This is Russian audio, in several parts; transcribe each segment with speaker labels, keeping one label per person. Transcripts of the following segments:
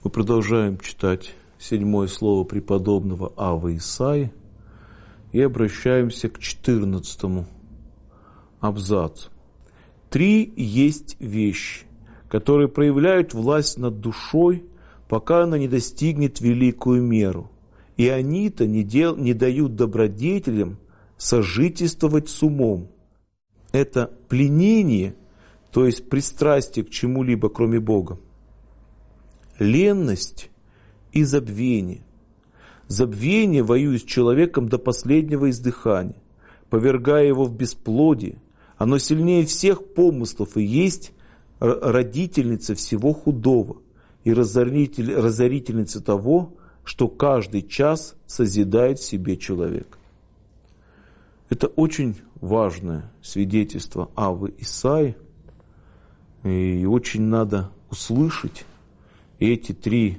Speaker 1: Мы продолжаем читать 7 слово преподобного Аввы Исаии и обращаемся к 14 абзацу. 3 есть вещи, которые проявляют власть над душой, пока она не достигнет великую меру. И они-то не дают добродетелям сожительствовать с умом. Это пленение, то есть пристрастие к чему-либо, кроме Бога. Ленность и забвение. Забвение воюет с человеком до последнего издыхания, повергая его в бесплодие. Оно сильнее всех помыслов и есть родительница всего худого и разорительница того, что каждый час созидает в себе человек. Это очень важное свидетельство Аввы Исаии, и очень надо услышать эти 3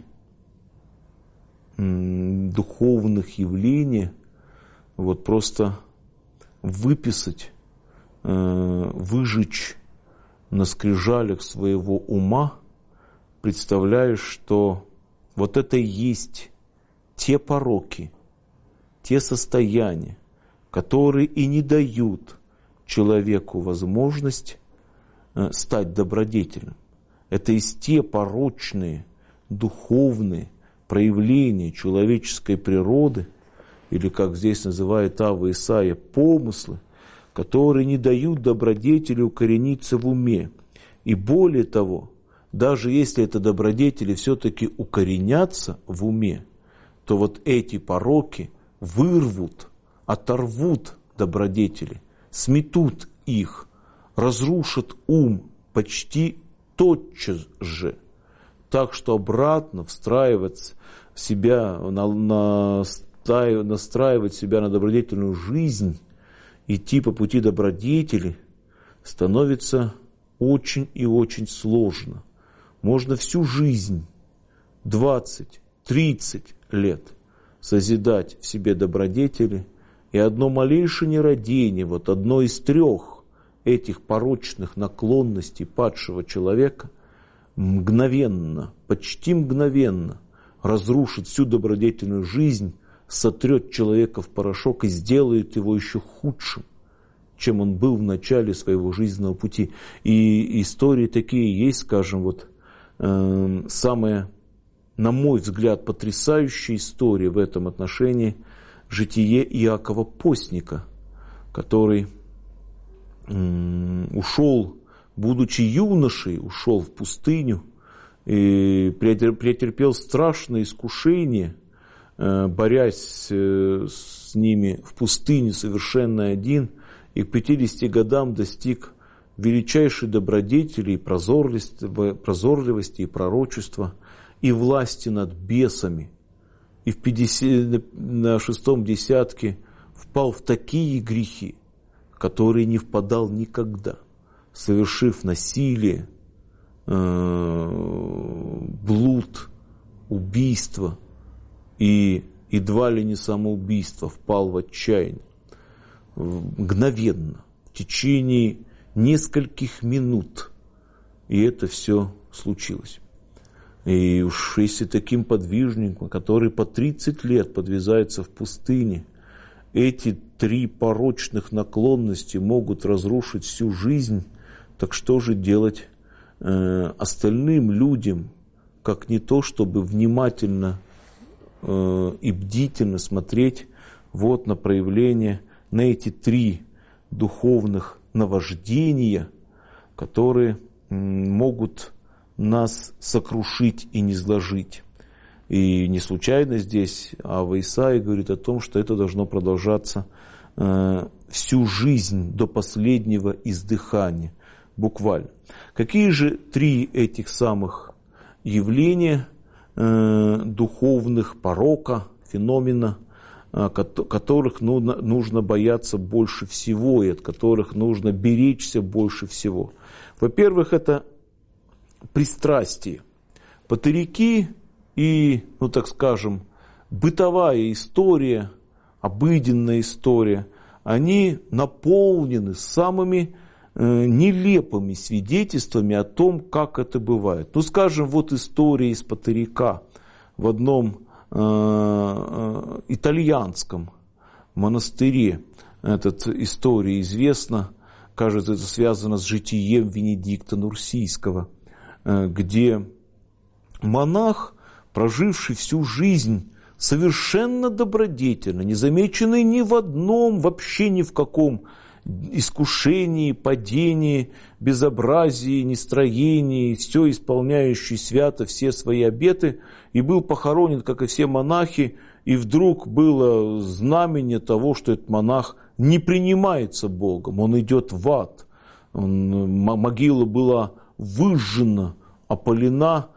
Speaker 1: духовных явления, вот просто выписать, выжечь на скрижалях своего ума, представляешь, что вот это и есть те пороки, те состояния, которые и не дают человеку возможность стать добродетельным. Это есть те порочные, духовные проявления человеческой природы, или, как здесь называет Авва Исаия, помыслы, которые не дают добродетелю укорениться в уме. И более того, даже если это добродетели все-таки укоренятся в уме, то вот эти пороки вырвут, оторвут добродетели, сметут их, разрушат ум почти тотчас же, так что обратно встраивать себя, настраивать себя на добродетельную жизнь, идти по пути добродетели становится очень и очень сложно. Можно всю жизнь, 20-30 лет, созидать в себе добродетели, и одно малейшее нерадение, вот одно из 3 этих порочных наклонностей падшего человека мгновенно, почти мгновенно разрушит всю добродетельную жизнь, сотрет человека в порошок и сделает его еще худшим, чем он был в начале своего жизненного пути. И истории такие есть, скажем, вот самая, на мой взгляд, потрясающая история в этом отношении – житие Иакова Постника, который ушел, будучи юношей, ушел в пустыню и претерпел страшное искушение, борясь с ними в пустыне совершенно один, и к 50 годам достиг величайшей добродетели и прозорливости и пророчества, и власти над бесами. И на 6-м десятке впал в такие грехи, в которые не впадал никогда, совершив насилие, блуд, убийство и едва ли не самоубийство, впал в отчаяние. Мгновенно, в течение нескольких минут, и это все случилось. И уж если таким подвижником, который по 30 лет подвязается в пустыне, эти 3 порочных наклонности могут разрушить всю жизнь, так что же делать остальным людям, как не то, чтобы внимательно и бдительно смотреть вот на проявление, на эти 3 духовных наваждения, которые могут нас сокрушить и низложить. И не случайно здесь Авва Исаия говорит о том, что это должно продолжаться всю жизнь до последнего издыхания, буквально. Какие же 3 этих самых явления духовных порока, феномена, которых нужно бояться больше всего и от которых нужно беречься больше всего? Во-первых, это пристрастие. Патыряки и, так скажем, бытовая история, обыденная история, они наполнены самыми нелепыми свидетельствами о том, как это бывает. Ну, скажем, вот история из Патерика в одном итальянском монастыре. Эта история известна, кажется, это связано с житием Венедикта Нурсийского, где монах, проживший всю жизнь совершенно добродетельно, не замеченный ни в одном, вообще ни в каком искушении, падении, безобразии, нестроении, все исполняющий свято все свои обеты, и был похоронен, как и все монахи, и вдруг было знамение того, что этот монах не принимается Богом, он идет в ад. Могила была выжжена, опалена,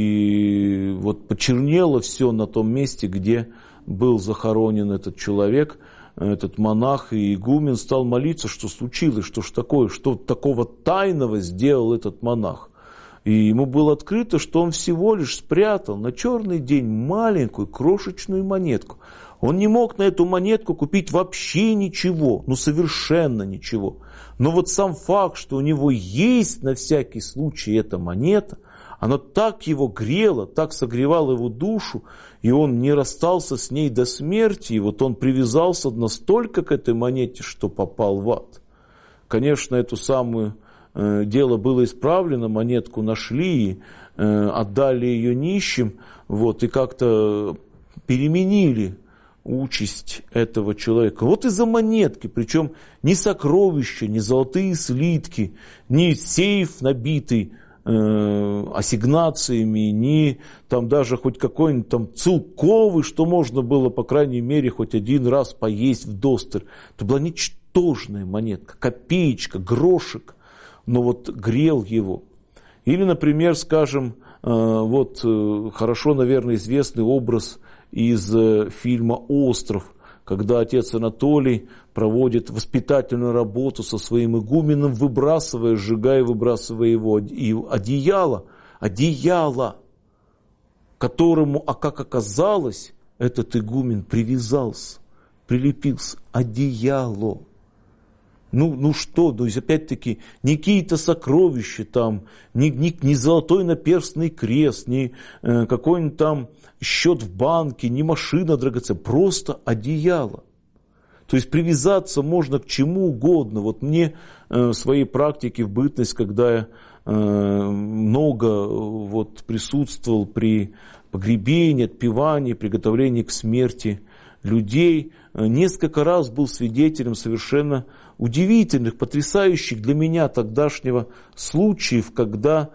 Speaker 1: и вот почернело все на том месте, где был захоронен этот человек, этот монах, и игумен стал молиться, что случилось, что ж такое, что такого тайного сделал этот монах. И ему было открыто, что он всего лишь спрятал на черный день маленькую крошечную монетку. Он не мог на эту монетку купить вообще ничего, ну совершенно ничего. Но вот сам факт, что у него есть на всякий случай эта монета, она так его грела, так согревала его душу, и он не расстался с ней до смерти, и вот он привязался настолько к этой монете, что попал в ад. Конечно, эту самую дело было исправлено, монетку нашли, и отдали ее нищим, вот, и как-то переменили участь этого человека. Вот из-за монетки, причем ни сокровища, ни золотые слитки, ни сейф, набитый ассигнациями, ни там даже хоть какой-нибудь там целковый, что можно было, по крайней мере, хоть один раз поесть вдосталь. Это была ничтожная монетка, копеечка, грошек, но вот грел его. Или, например, скажем, вот хорошо, наверное, известный образ из фильма «Остров», когда отец Анатолий проводит воспитательную работу со своим игуменом, выбрасывая, сжигая, выбрасывая его одеяло, к которому, а как оказалось, этот игумен привязался, прилепился, одеяло. Ну что, то есть опять-таки не какие-то сокровища там, не золотой наперстный крест, не какой-нибудь там счет в банке, не машина драгоценная, просто одеяло. То есть привязаться можно к чему угодно. Вот мне в своей практике в бытность, когда я много вот присутствовал при погребении, отпевании, приготовлении к смерти людей, несколько раз был свидетелем совершенно удивительных, потрясающих для меня тогдашнего случаев, когда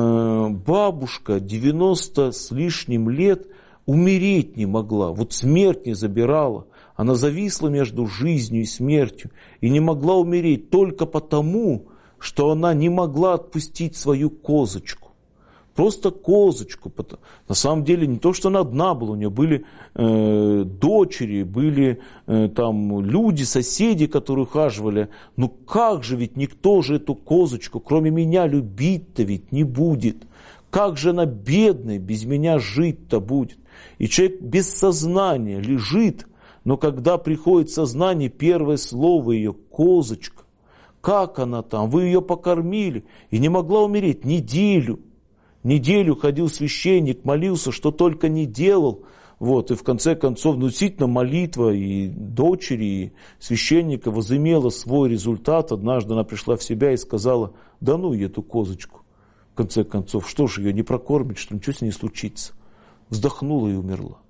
Speaker 1: бабушка 90 с лишним лет умереть не могла, вот смерть не забирала. Она зависла между жизнью и смертью и не могла умереть только потому, что она не могла отпустить свою козочку. Просто козочку. На самом деле не то, что она одна была, у нее были дочери, были там люди, соседи, которые ухаживали. Ну как же, ведь никто же эту козочку, кроме меня, любить-то ведь не будет. Как же она бедная, без меня жить-то будет. И человек без сознания лежит, но когда приходит сознание, первое слово ее – козочка. Как она там? Вы ее покормили. И не могла умереть неделю. Неделю ходил священник, молился, что только не делал. Вот, и в конце концов, ну, действительно, молитва и дочери, и священника возымела свой результат. Однажды она пришла в себя и сказала: да ну эту козочку. В конце концов, что же ее не прокормить, что ничего с ней не случится. Вздохнула и умерла.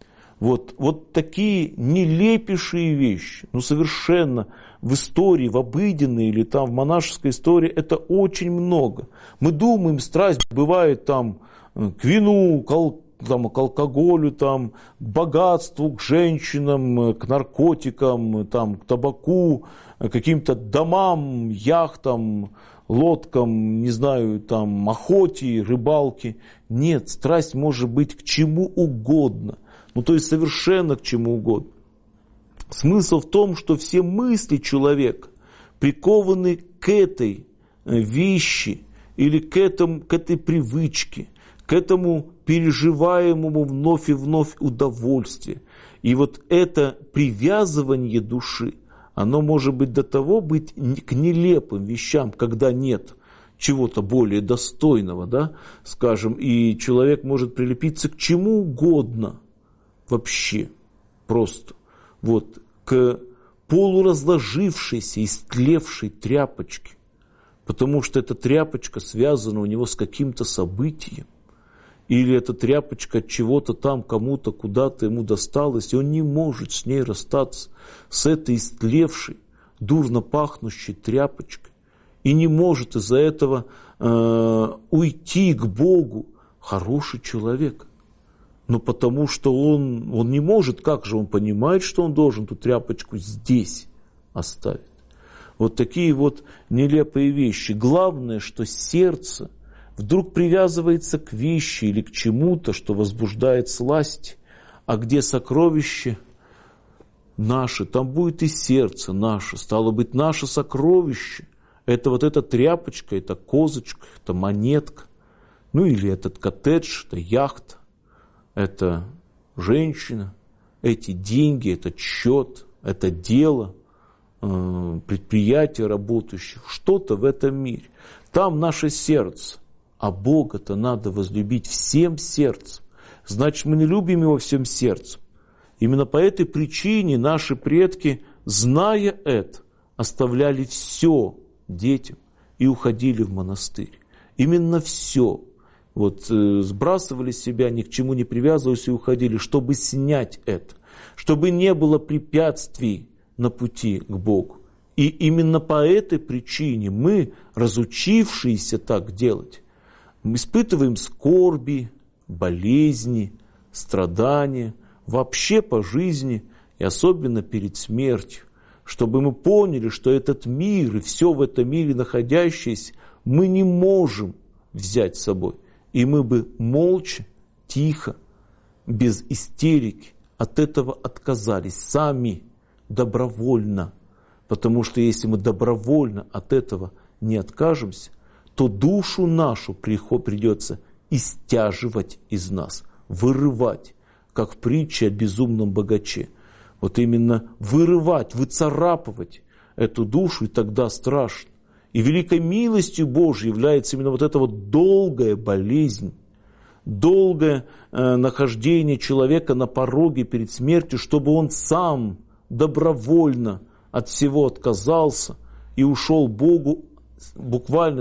Speaker 1: Вот такие нелепейшие вещи, ну совершенно в истории, в обыденной или там в монашеской истории, это очень много. Мы думаем, страсть бывает там к вину, к алкоголю, там, к богатству, к женщинам, к наркотикам, там, к табаку, к каким-то домам, яхтам, лодкам, не знаю, там, охоте, рыбалке. Нет, страсть может быть к чему угодно. Ну, то есть совершенно к чему угодно. Смысл в том, что все мысли человека прикованы к этой вещи или к этой привычке, к этому переживаемому вновь и вновь удовольствию. И вот это привязывание души, оно может быть до того быть к нелепым вещам, когда нет чего-то более достойного, да, скажем, и человек может прилепиться к чему угодно вообще, просто, вот, к полуразложившейся, истлевшей тряпочке, потому что эта тряпочка связана у него с каким-то событием, или эта тряпочка от чего-то там кому-то куда-то ему досталась, и он не может с ней расстаться, с этой истлевшей, дурно пахнущей тряпочкой, и не может из-за этого уйти к Богу. Хороший человек, но потому что он не может, как же он понимает, что он должен ту тряпочку здесь оставить. Вот такие вот нелепые вещи. Главное, что сердце вдруг привязывается к вещи или к чему-то, что возбуждает сласть, а где сокровище наше, там будет и сердце наше. Стало быть, наше сокровище – это вот эта тряпочка, это козочка, это монетка, ну или этот коттедж, это яхта, это женщина, эти деньги, этот счет, это дело, предприятие работающих, что-то в этом мире. Там наше сердце. А Бога-то надо возлюбить всем сердцем. Значит, мы не любим Его всем сердцем. Именно по этой причине наши предки, зная это, оставляли все детям и уходили в монастырь. Именно все. Вот сбрасывали с себя, ни к чему не привязывались и уходили, чтобы снять это. Чтобы не было препятствий на пути к Богу. И именно по этой причине мы, разучившиеся так делать, мы испытываем скорби, болезни, страдания, вообще по жизни и особенно перед смертью, чтобы мы поняли, что этот мир и все в этом мире находящееся мы не можем взять с собой. И мы бы молча, тихо, без истерики от этого отказались сами, добровольно. Потому что если мы добровольно от этого не откажемся, то душу нашу придется истяживать из нас, вырывать, как в притче о безумном богаче. Вот именно вырывать, выцарапывать эту душу, и тогда страшно. И великой милостью Божьей является именно вот эта вот долгая болезнь, долгое нахождение человека на пороге перед смертью, чтобы он сам добровольно от всего отказался и ушел Богу, буквально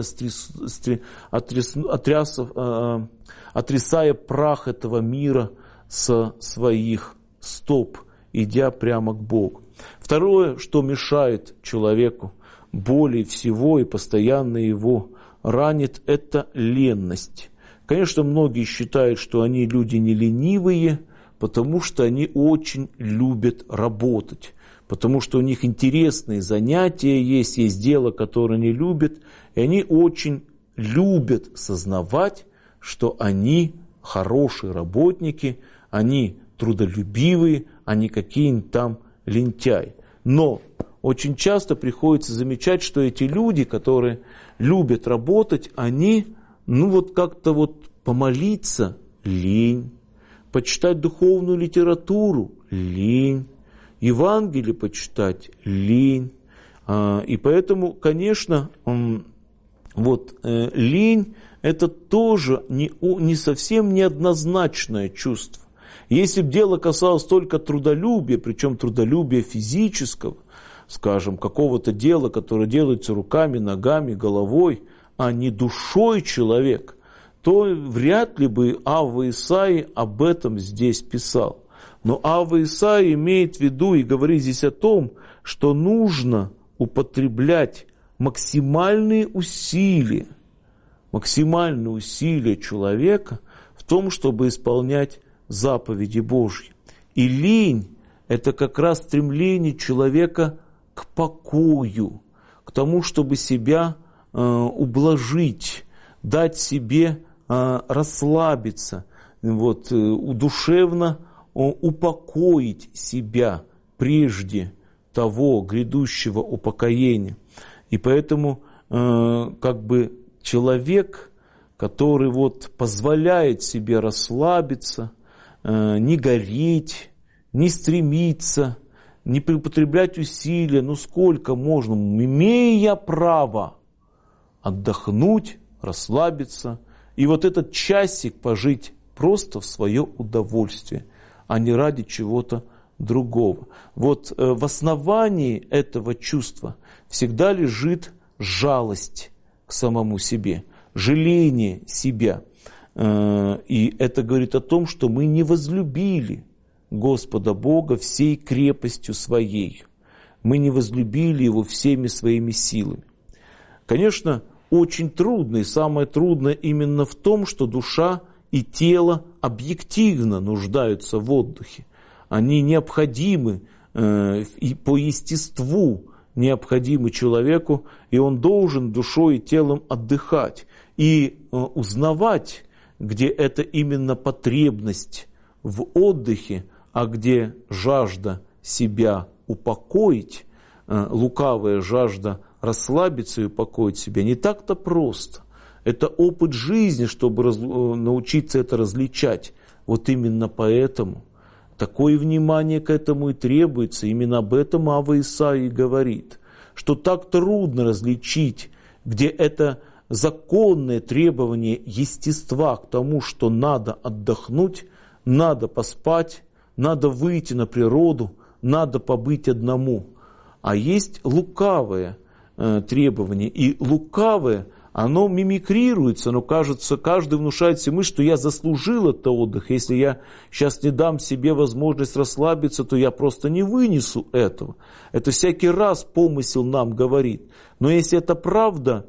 Speaker 1: отрясая прах этого мира со своих стоп, идя прямо к Богу. Второе, что мешает человеку более всего и постоянно его ранит, это ленность. Конечно, многие считают, что они люди не ленивые, потому что они очень любят работать, потому что у них интересные занятия есть дело, которое они любят, и они очень любят сознавать, что они хорошие работники, они трудолюбивые, а не какие-нибудь там лентяи. Но очень часто приходится замечать, что эти люди, которые любят работать, они, как-то помолиться – лень, почитать духовную литературу – лень, Евангелие почитать – лень. И поэтому, конечно, лень – это тоже не совсем неоднозначное чувство. Если бы дело касалось только трудолюбия, причем трудолюбия физического, скажем, какого-то дела, которое делается руками, ногами, головой, а не душой человека, то вряд ли бы Авва Исаия об этом здесь писал. Но Авва Исаия имеет в виду и говорит здесь о том, что нужно употреблять максимальные усилия человека в том, чтобы исполнять заповеди Божьи. И лень – это как раз стремление человека к покою, к тому, чтобы себя ублажить, дать себе расслабиться, душевно упокоить себя прежде того грядущего упокоения. И поэтому человек, который позволяет себе расслабиться, не гореть, не стремиться, не употреблять усилия, ну сколько можно, имея право отдохнуть, расслабиться, и вот этот часик пожить просто в свое удовольствие, а не ради чего-то другого. Вот в основании этого чувства всегда лежит жалость к самому себе, жаление себя. И это говорит о том, что мы не возлюбили Господа Бога всей крепостью своей. Мы не возлюбили Его всеми своими силами. Конечно, очень трудно, и самое трудное именно в том, что душа и тело объективно нуждаются в отдыхе. Они необходимы и по естеству необходимы человеку, и он должен душой и телом отдыхать и узнавать, где это именно потребность в отдыхе, а где жажда себя упокоить, лукавая жажда расслабиться и упокоить себя, не так-то просто. Это опыт жизни, чтобы научиться это различать. Вот именно поэтому такое внимание к этому и требуется. Именно об этом Авва Исаия говорит, что так трудно различить, где это законное требование естества к тому, что надо отдохнуть, надо поспать, надо выйти на природу, надо побыть одному. А есть лукавое требование. И лукавое, оно мимикрируется, но кажется, каждый внушает себе мысль, что я заслужил этот отдых. Если я сейчас не дам себе возможность расслабиться, то я просто не вынесу этого. Это всякий раз помысел нам говорит. Но если это правда,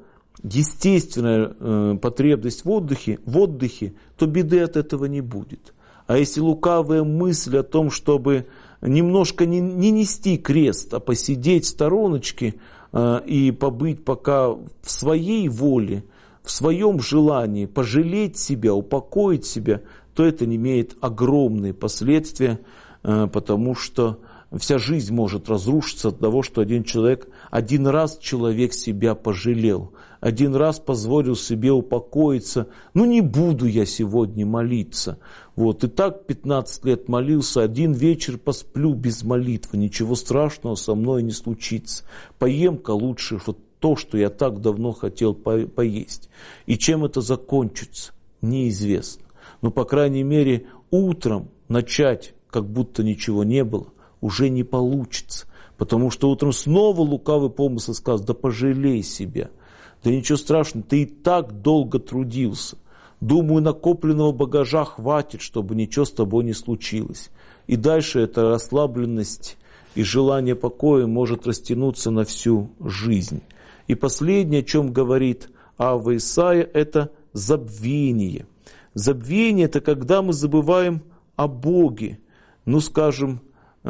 Speaker 1: естественная потребность в отдыхе, то беды от этого не будет. А если лукавая мысль о том, чтобы немножко не нести крест, а посидеть в стороночке и побыть пока в своей воле, в своем желании, пожалеть себя, упокоить себя, то это имеет огромные последствия, потому что вся жизнь может разрушиться от того, что один раз человек себя пожалел, один раз позволил себе упокоиться. Ну не буду я сегодня молиться. Вот, и так 15 лет молился, один вечер посплю без молитвы, ничего страшного со мной не случится. Поем-ка лучше вот то, что я так давно хотел поесть. И чем это закончится, неизвестно. Но, по крайней мере, утром начать, как будто ничего не было, уже не получится. Потому что утром снова лукавый помысл скажет: да пожалей себя. Да ничего страшного, ты и так долго трудился. Думаю, накопленного багажа хватит, чтобы ничего с тобой не случилось. И дальше эта расслабленность и желание покоя может растянуться на всю жизнь. И последнее, о чем говорит Авва Исаия, это забвение. Забвение – это когда мы забываем о Боге. Ну, скажем,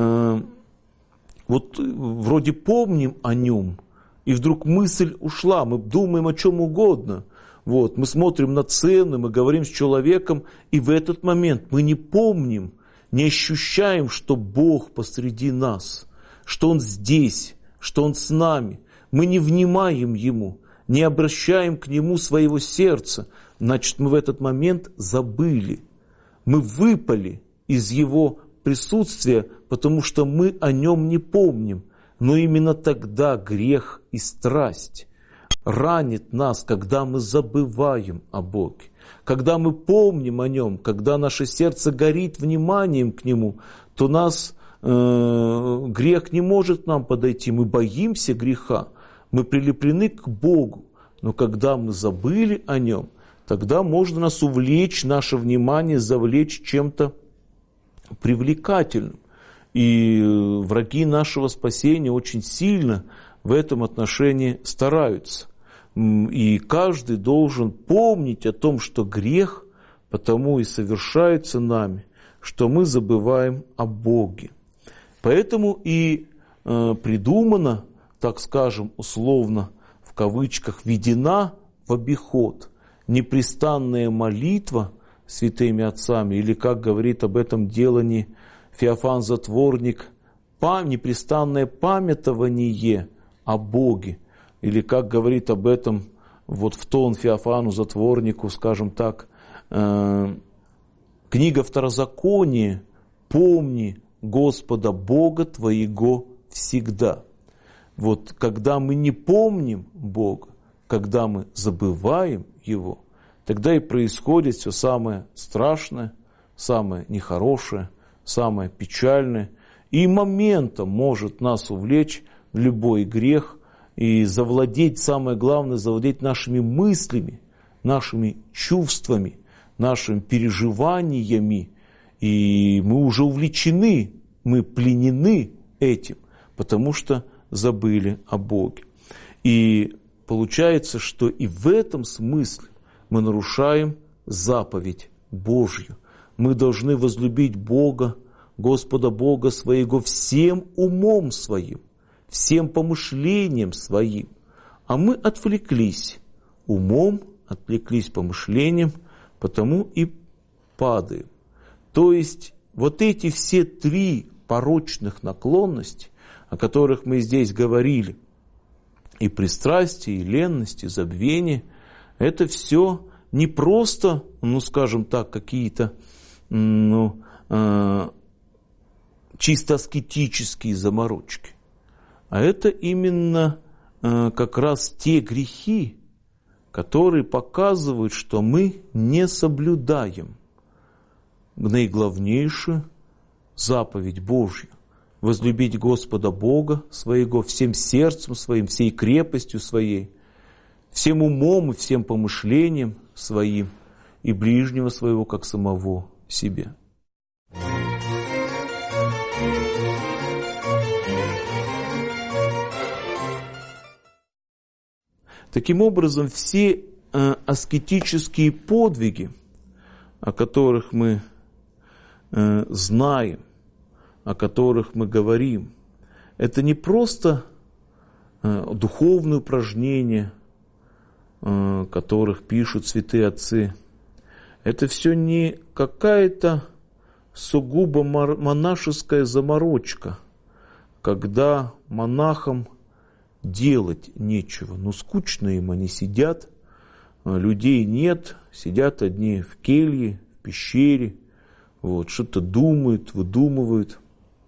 Speaker 1: вот вроде помним о Нем, и вдруг мысль ушла, мы думаем о чем угодно. Вот, мы смотрим на цены, мы говорим с человеком, и в этот момент мы не помним, не ощущаем, что Бог посреди нас, что Он здесь, что Он с нами. Мы не внимаем Ему, не обращаем к Нему своего сердца. Значит, мы в этот момент забыли. Мы выпали из Его присутствия, потому что мы о Нем не помним. Но именно тогда грех и страсть ранит нас, когда мы забываем о Боге. Когда мы помним о Нем, когда наше сердце горит вниманием к Нему, то нас грех не может к нам подойти. Мы боимся греха, мы прилеплены к Богу. Но когда мы забыли о Нем, тогда можно нас увлечь, наше внимание завлечь чем-то привлекательным. И враги нашего спасения очень сильно в этом отношении стараются. И каждый должен помнить о том, что грех потому и совершается нами, что мы забываем о Боге. Поэтому и придумана, так скажем, условно, в кавычках, введена в обиход непрестанная молитва святыми отцами, или, как говорит об этом делании Феофан Затворник, непрестанное памятование о Боге, или, как говорит об этом вот в тон Феофану Затворнику, скажем так, книга Второзакония: «Помни Господа Бога твоего всегда. Вот когда мы не помним Бога, когда мы забываем Его, тогда и происходит все самое страшное, самое нехорошее, самое печальное. И моментом может нас увлечь в любой грех и завладеть, самое главное, завладеть нашими мыслями, нашими чувствами, нашими переживаниями. И мы уже увлечены, мы пленены этим, потому что забыли о Боге. И получается, что и в этом смысле мы нарушаем заповедь Божью. Мы должны возлюбить Бога, Господа Бога своего всем умом своим, всем помышлением своим. А мы отвлеклись умом, отвлеклись помышлением, потому и падаем. То есть вот эти все три порочных наклонности, о которых мы здесь говорили, и пристрастие, и ленность, и забвение, это все не просто, скажем так, какие-то чисто аскетические заморочки, а это именно как раз те грехи, которые показывают, что мы не соблюдаем наиглавнейшую заповедь Божью. Возлюбить Господа Бога своего всем сердцем своим, всей крепостью своей, всем умом и всем помышлением своим, и ближнего своего, как самого себе. Таким образом, все аскетические подвиги, о которых мы знаем, о которых мы говорим, это не просто духовные упражнения, о которых пишут святые отцы. Это все не какая-то сугубо монашеская заморочка, когда монахам делать нечего. Скучно им, они сидят, людей нет, сидят одни в келье, в пещере, что-то думают, выдумывают.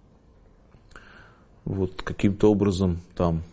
Speaker 1: Каким-то образом там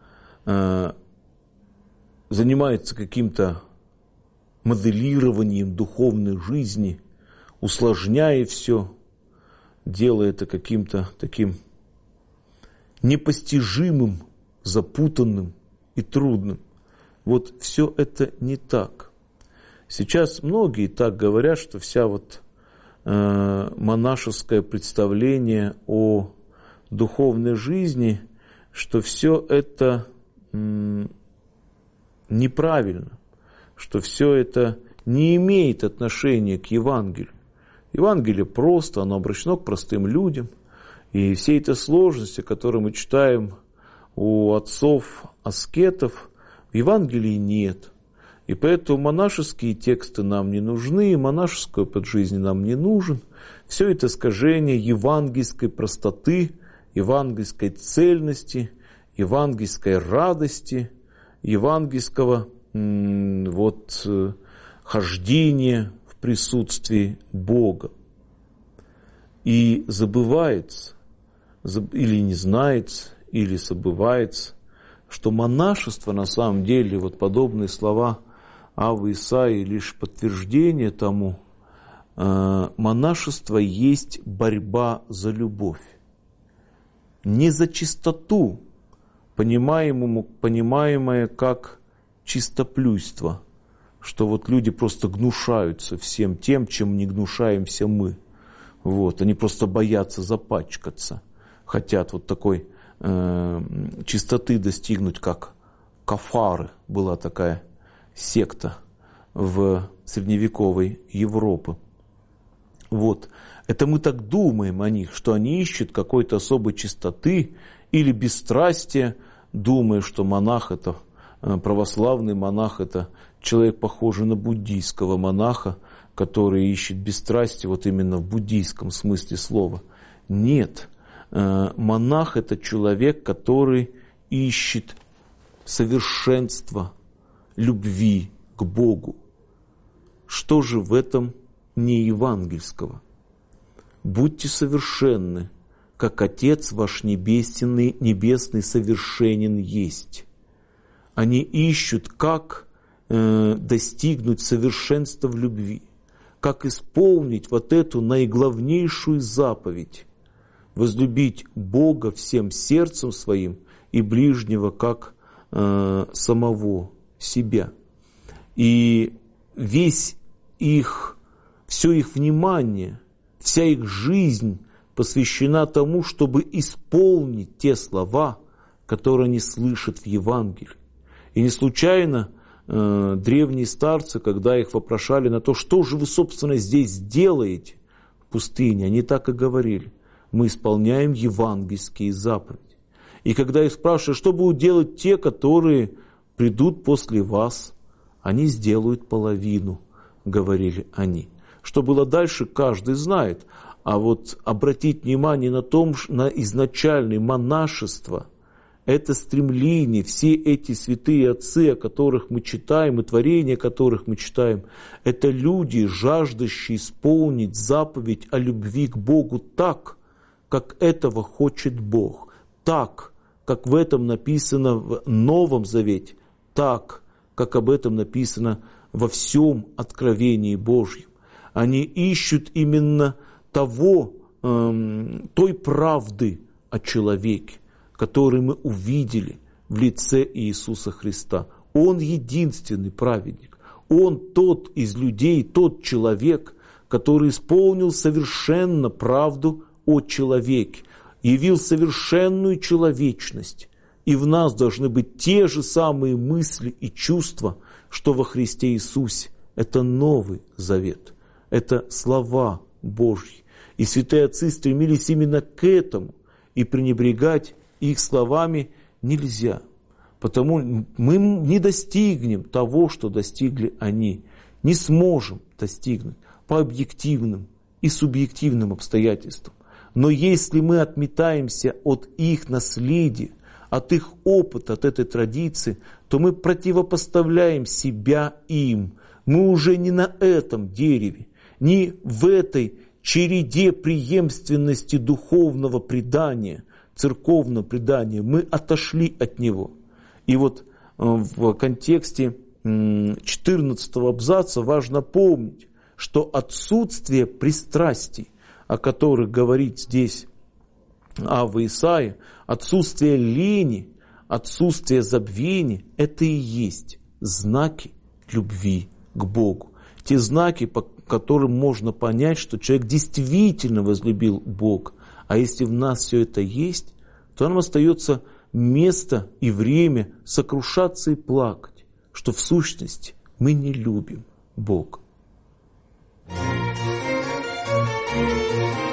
Speaker 1: занимается каким-то моделированием духовной жизни, усложняя все, делая это каким-то таким непостижимым, запутанным и трудным. Все это не так. Сейчас многие так говорят, что вся монашеское представление о духовной жизни, что все это неправильно, что все это не имеет отношения к Евангелию. Евангелие просто, оно обращено к простым людям, и все эти сложности, которые мы читаем у отцов-аскетов, в Евангелии нет. И поэтому монашеские тексты нам не нужны, монашеский опыт жизни нам не нужен. Все это искажение евангельской простоты, евангельской цельности, евангельской радости, евангельского хождения в присутствии Бога. И забывается, или не знается, или забывается, что монашество на самом деле, подобные слова Аввы Исаии лишь подтверждение тому, монашество есть борьба за любовь. Не за чистоту, понимаемое как чистоплюйство, что люди просто гнушаются всем тем, чем не гнушаемся мы. Они просто боятся запачкаться, хотят такой чистоты достигнуть, как кафары, была такая секта в средневековой Европе. Это мы так думаем о них, что они ищут какой-то особой чистоты или бесстрастия, думая, что монах это, православный монах это человек, похожий на буддийского монаха, который ищет бесстрастие именно в буддийском смысле слова. Нет, монах это человек, который ищет совершенства, любви к Богу. Что же в этом не евангельского? Будьте совершенны, как Отец ваш небесный совершенен есть». Они ищут, как достигнуть совершенства в любви, как исполнить вот эту наиглавнейшую заповедь – возлюбить Бога всем сердцем своим и ближнего, как самого себя. И все их внимание, вся их жизнь посвящена тому, чтобы исполнить те слова, которые они слышат в Евангелии. И не случайно древние старцы, когда их вопрошали на то, что же вы, собственно, здесь делаете в пустыне, они так и говорили: мы исполняем евангельские заповеди. И когда их спрашивают, что будут делать те, которые придут после вас, они сделают половину, говорили они. Что было дальше, каждый знает. А вот обратить внимание на изначальное монашество, это стремление, все эти святые отцы, о которых мы читаем, и творения, которых мы читаем, это люди, жаждущие исполнить заповедь о любви к Богу так, как этого хочет Бог, так, как в этом написано в Новом Завете, так, как об этом написано во всем откровении Божьем. Они ищут именно той правды о человеке, который мы увидели в лице Иисуса Христа. Он единственный праведник. Он тот из людей, тот человек, который исполнил совершенно правду о человеке, явил совершенную человечность. И в нас должны быть те же самые мысли и чувства, что во Христе Иисусе. Это Новый Завет, это слова Божьи. И святые отцы стремились именно к этому, и пренебрегать их словами нельзя, потому мы не достигнем того, что достигли они, не сможем достигнуть по объективным и субъективным обстоятельствам. Но если мы отметаемся от их наследия, от их опыта, от этой традиции, то мы противопоставляем себя им. Мы уже не на этом дереве, не в этой череде преемственности духовного предания, церковного предания, мы отошли от него. И вот в контексте 14 абзаца важно помнить, что отсутствие пристрастий, о которых говорит здесь Авва Исаия, отсутствие лени, отсутствие забвения, это и есть знаки любви к Богу. Те знаки, по которым можно понять, что человек действительно возлюбил Бога. А если в нас все это есть, то нам остается место и время сокрушаться и плакать, что в сущности мы не любим Бога.